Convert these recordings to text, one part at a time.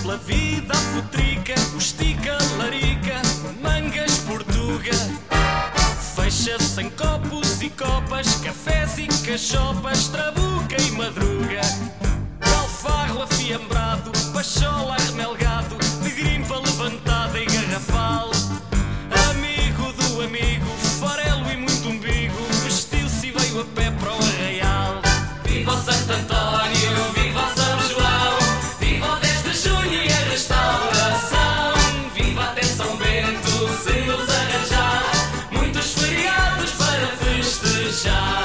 pela vida futrica, o estica, larica, mangas, portuga. Fecha-se em copos e copas, cafés e cachopas, trabuca e madruga. Alfarro afiambrado, pachola arremelgado, de grimpa levantada e garrafal. Amigo do amigo, farelo e muito umbigo, vestiu-se e veio a pé para o arraial. Viva o Santo António, viva o São João, viva o 10 de junho e a restauração. Viva até São Bento, se nos arranjar muitos feriados para festejar.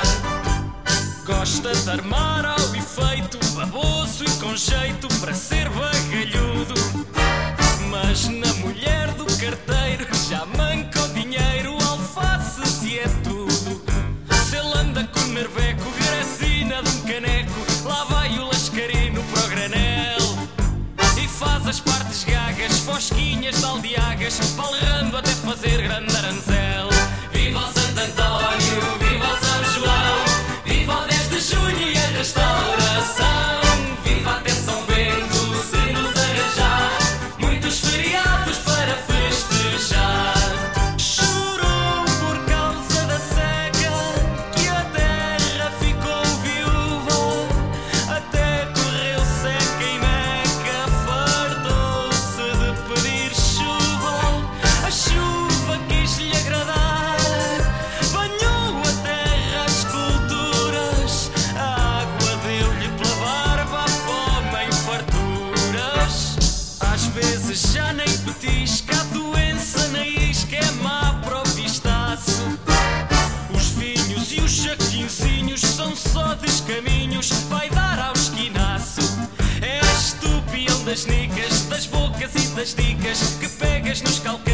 Gosta de armar ao efeito, baboso e com jeito para ser bagalhudo. Mas na mulher do carteiro já manca o dinheiro, alface se é tudo. Se ele anda com nerveco, gracina de um caneco, lá vai o lascarino para o granel. E faz as partes gagas, fosquinhas de aldeagas, balerrando até fazer grande aranzel. Viva o Santo António, viva o São João, viva o 10 de junho e a restauração. Viva até São Bento, se nos arranjar muitos feriados para festejar. Chorou por causa da seca, que a terra ficou viúva, até correu seca e meca, fartou-se de pedir chuva. A chuva quis-lhe agradar, banhou a terra às culturas, a água deu-lhe pela barba, a fome em farturas. Às vezes já nem petisca, a doença na isca é má para o vistaço. Os vinhos e os jaquinzinhos são só descaminhos, vai dar ao esquinaço. É a estupião das nicas, das bocas e das dicas, que pegas nos calcanhares